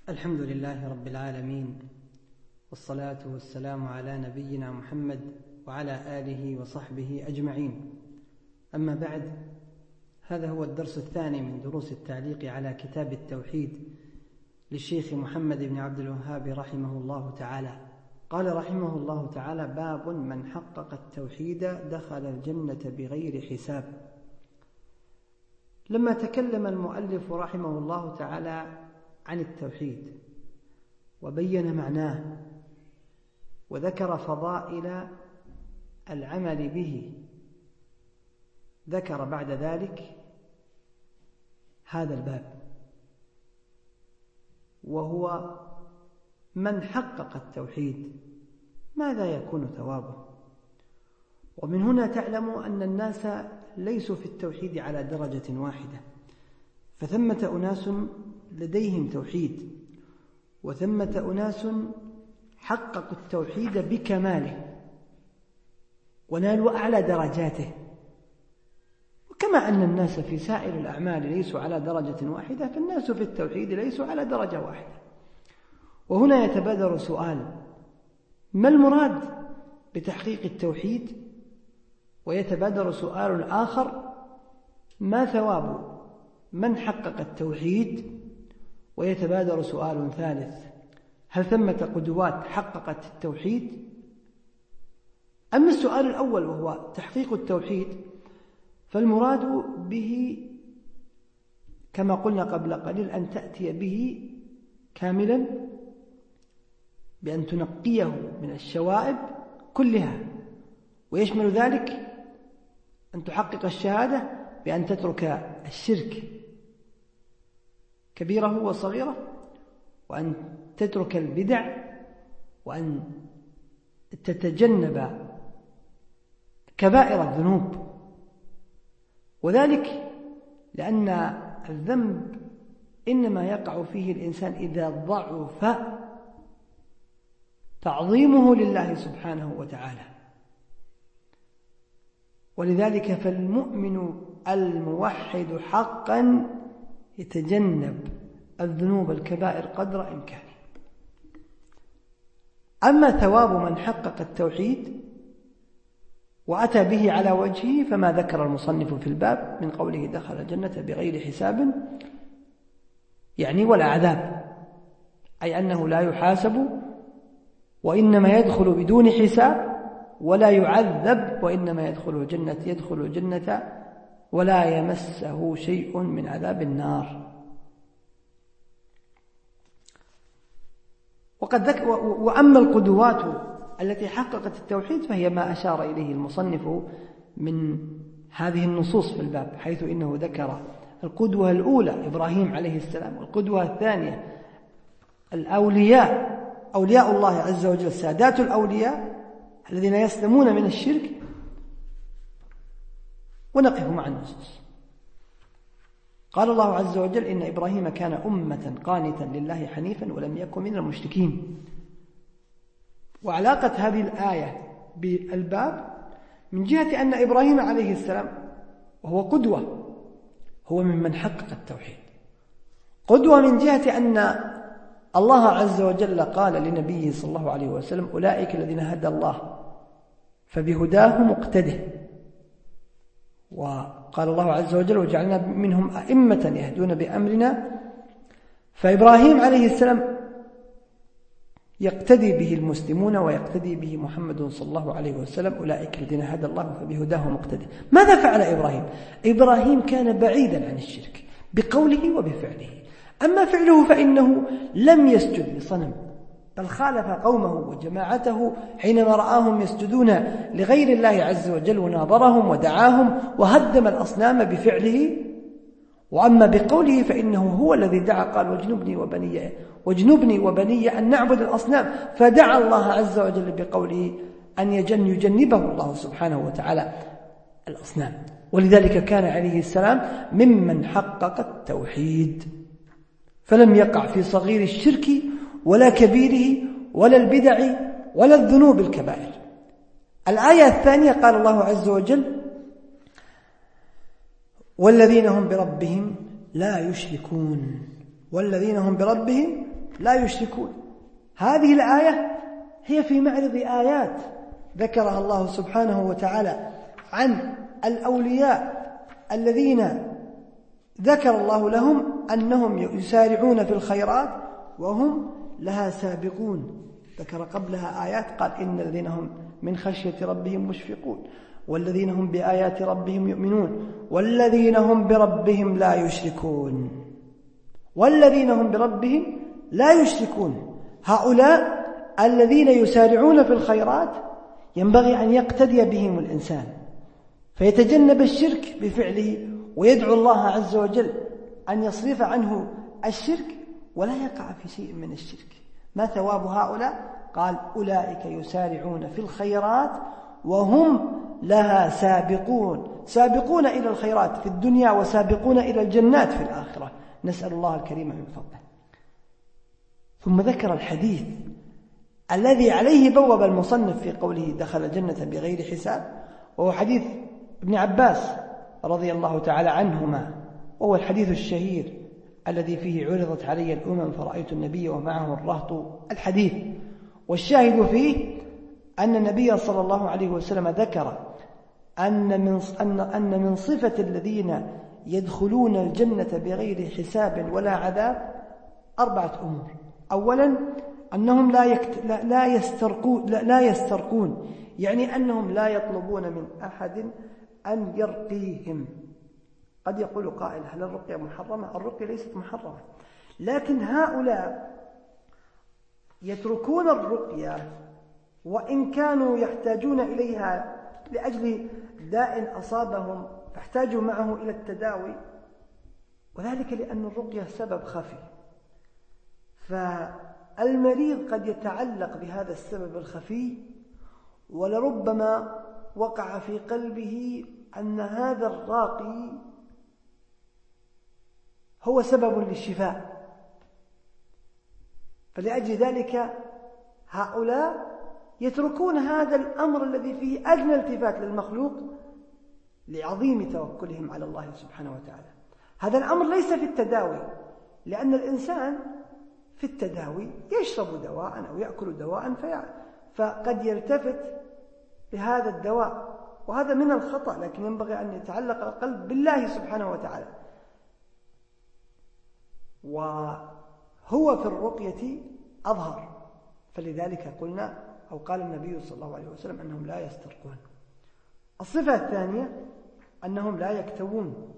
الحمد لله رب العالمين، والصلاة والسلام على نبينا محمد وعلى آله وصحبه أجمعين. أما بعد، هذا هو الدرس الثاني من دروس التعليق على كتاب التوحيد للشيخ محمد بن عبد الوهاب رحمه الله تعالى. قال رحمه الله تعالى: باب من حقق التوحيد دخل الجنة بغير حساب. لما تكلم المؤلف رحمه الله تعالى عن التوحيد وبين معناه وذكر فضائل العمل به، ذكر بعد ذلك هذا الباب، وهو من حقق التوحيد ماذا يكون ثوابه. ومن هنا تعلم أن الناس ليسوا في التوحيد على درجة واحدة، فثمة أناس لديهم توحيد، وثمة أناس حققوا التوحيد بكماله ونالوا أعلى درجاته. وكما أن الناس في سائر الأعمال ليسوا على درجة واحدة، فالناس في التوحيد ليسوا على درجة واحدة. وهنا يتبادر سؤال: ما المراد بتحقيق التوحيد؟ ويتبادر سؤال آخر: ما ثواب من حقق التوحيد؟ ويتبادر سؤال ثالث: هل ثمة قدوات حققت التوحيد؟ أما السؤال الأول وهو تحقيق التوحيد، فالمراد به كما قلنا قبل قليل أن تأتي به كاملا، بأن تنقيه من الشوائب كلها، ويشمل ذلك أن تحقق الشهادة بأن تترك الشرك كبيره وصغيره، وأن تترك البدع، وأن تتجنب كبائر الذنوب. وذلك لأن الذنب إنما يقع فيه الإنسان إذا ضعف تعظيمه لله سبحانه وتعالى. ولذلك فالمؤمن الموحد حقا يتجنب الذنوب الكبائر قدر إمكانه. أما ثواب من حقق التوحيد وأتى به على وجهه فما ذكر المصنف في الباب من قوله دخل الجنة بغير حساب، يعني ولا عذاب، أي أنه لا يحاسب وإنما يدخل بدون حساب، ولا يعذب وإنما يدخل الجنة ولا يمسه شيء من عذاب النار. وأما القدوات التي حققت التوحيد فهي ما أشار إليه المصنف من هذه النصوص في الباب، حيث إنه ذكر القدوة الأولى إبراهيم عليه السلام، والقدوة الثانية الأولياء، أولياء الله عز وجل، سادات الأولياء الذين يسلمون من الشرك. ونقف مع النصوص. قال الله عز وجل: إن إبراهيم كان أمة قانتا لله حنيفا ولم يكن من المشركين. وعلاقة هذه الآية بالباب من جهة أن إبراهيم عليه السلام وهو قدوة، هو ممن حقق التوحيد. قدوة من جهة أن الله عز وجل قال لنبيه صلى الله عليه وسلم: أولئك الذين هدى الله فبهداه مقتده. وقال الله عز وجل: وجعلنا منهم أئمة يهدون بأمرنا. فإبراهيم عليه السلام يقتدي به المسلمون ويقتدي به محمد صلى الله عليه وسلم: أولئك الذين هدى الله فبهداه مقتده. ماذا فعل إبراهيم؟ إبراهيم كان بعيدا عن الشرك بقوله وبفعله. أما فعله فإنه لم يسجد لصنم، بل خالف قومه وجماعته حينما رآهم يسجدون لغير الله عز وجل، وناظرهم ودعاهم وهدم الأصنام بفعله. وأما بقوله فإنه هو الذي دعا، قال: واجنبني وبني أن نعبد الأصنام، فدعا الله عز وجل بقوله أن يجنبه الله سبحانه وتعالى الأصنام. ولذلك كان عليه السلام ممن حقق التوحيد، فلم يقع في صغير الشرك ولا كبيره ولا البدع ولا الذنوب الكبائر. الآية الثانية قال الله عز وجل: والذين هم بربهم لا يشركون، والذين هم بربهم لا يشركون. هذه الآية هي في معرض آيات ذكرها الله سبحانه وتعالى عن الأولياء الذين ذكر الله لهم أنهم يسارعون في الخيرات وهم لها سابقون. ذكر قبلها آيات قال إن الذين هم من خشية ربهم مشفقون والذين هم بآيات ربهم يؤمنون والذين هم بربهم لا يشركون. والذين هم بربهم لا يشركون، هؤلاء الذين يسارعون في الخيرات ينبغي أن يقتدي بهم الإنسان فيتجنب الشرك بفعله ويدعو الله عز وجل أن يصرف عنه الشرك ولا يقع في شيء من الشرك. ما ثواب هؤلاء؟ قال أولئك يسارعون في الخيرات وهم لها سابقون، سابقون إلى الخيرات في الدنيا وسابقون إلى الجنات في الآخرة، نسأل الله الكريم من فضله. ثم ذكر الحديث الذي عليه بوب المصنف في قوله دخل الجنة بغير حساب، وهو حديث ابن عباس رضي الله تعالى عنهما، وهو الحديث الشهير الذي فيه عرضت علي الأمم فرأيت النبي ومعه الرهط الحديث. والشاهد فيه أن النبي صلى الله عليه وسلم ذكر أن من صفة الذين يدخلون الجنة بغير حساب ولا عذاب 4 أمور. أولا أنهم لا يسترقون، يعني أنهم لا يطلبون من أحد أن يرقيهم. قد يقول قائل هل الرقية محرمة؟ الرقية ليست محرمة، لكن هؤلاء يتركون الرقية وإن كانوا يحتاجون إليها لأجل داء أصابهم فاحتاجوا معه إلى التداوي، وذلك لأن الرقية سبب خفي، فالمريض قد يتعلق بهذا السبب الخفي ولربما وقع في قلبه أن هذا الراقي هو سبب للشفاء، فلأجل ذلك هؤلاء يتركون هذا الأمر الذي فيه أدنى التفات للمخلوق لعظيم توكلهم على الله سبحانه وتعالى. هذا الأمر ليس في التداوي، لأن الإنسان في التداوي يشرب دواء أو يأكل دواء فقد يلتفت لهذا الدواء، وهذا من الخطأ، لكن ينبغي أن يتعلق القلب بالله سبحانه وتعالى. وهو في الرقية أظهر، فلذلك قلنا أو قال النبي صلى الله عليه وسلم أنهم لا يسترقون. الصفة الثانية أنهم لا يكتوون،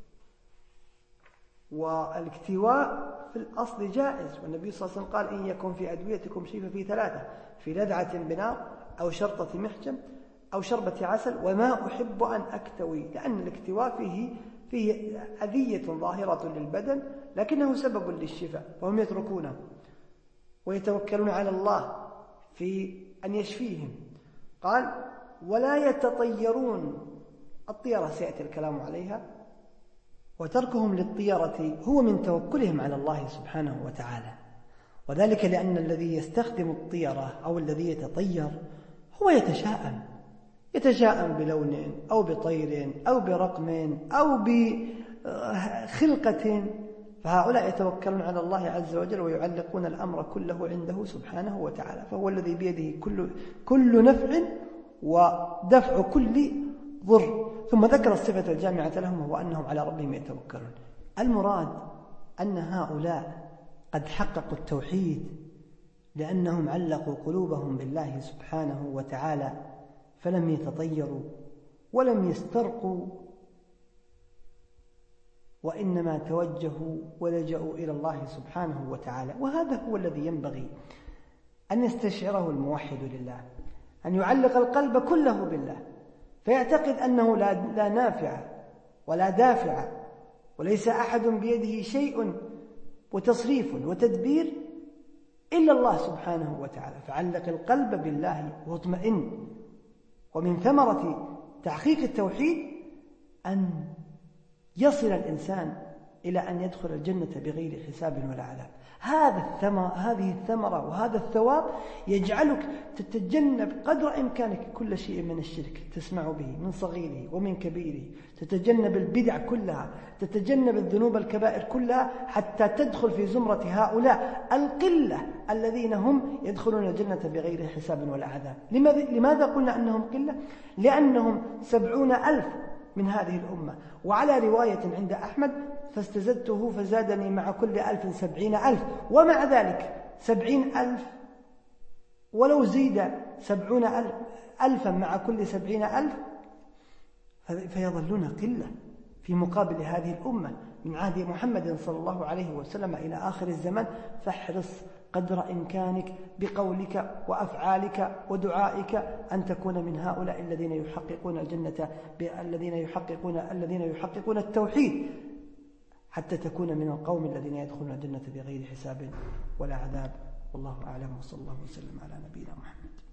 والاكتواء في الأصل جائز، والنبي صلى الله عليه وسلم قال إن يكن في أدويتكم شيء ففي 3: في لدعة بنار أو شرطة محجم أو شربة عسل وما أحب أن أكتوي، لأن الاكتواء فيه أذية ظاهرة للبدن لكنه سبب للشفاء، فهم يتركونه ويتوكلون على الله في أن يشفيهم. قال ولا يتطيرون، الطيرة سيأتي الكلام عليها، وتركهم للطيرة هو من توكلهم على الله سبحانه وتعالى، وذلك لأن الذي يستخدم الطيرة أو الذي يتطير هو يتشاءم بلون أو بطير أو برقم أو بخلقة، فهؤلاء يتوكلون على الله عز وجل ويعلقون الأمر كله عنده سبحانه وتعالى، فهو الذي بيده كل نفع ودفع كل ضر. ثم ذكر الصفة الجامعة لهم وهو أنهم على ربهم يتوكلون. المراد أن هؤلاء قد حققوا التوحيد لأنهم علقوا قلوبهم بالله سبحانه وتعالى، فلم يتطيروا ولم يسترقوا، وإنما توجهوا ولجأوا إلى الله سبحانه وتعالى. وهذا هو الذي ينبغي أن يستشعره الموحد لله، أن يعلق القلب كله بالله، فيعتقد أنه لا نافع ولا دافع، وليس أحد بيده شيء وتصريف وتدبير إلا الله سبحانه وتعالى، فعلق القلب بالله واطمئن. ومن ثمرة تحقيق التوحيد أن يصل الإنسان إلى أن يدخل الجنة بغير حساب ولا عذاب. هذه الثمرة وهذا الثواب يجعلك تتجنب قدر إمكانك كل شيء من الشرك تسمع به من صغيره ومن كبيره، تتجنب البدع كلها، تتجنب الذنوب الكبائر كلها، حتى تدخل في زمرة هؤلاء القلة الذين هم يدخلون الجنة بغير حساب ولا عذاب. لماذا قلنا أنهم قلة؟ لأنهم 70,000 من هذه الأمة. وعلى رواية عند أحمد فاستزدته فزادني مع كل 1000 70,000، ومع ذلك 70,000 ولو زيد 70,000 مع كل 70,000 فيظلون قلة في مقابل هذه الأمة من عهد محمد صلى الله عليه وسلم إلى آخر الزمان. فاحرص قدر إمكانك بقولك وأفعالك ودعائك أن تكون من هؤلاء الذين يحققون الجنة، الذين يحققون التوحيد، حتى تكون من القوم الذين يدخلون الجنة بغير حساب ولا عذاب. والله أعلم، وصلى الله وسلم على نبينا محمد.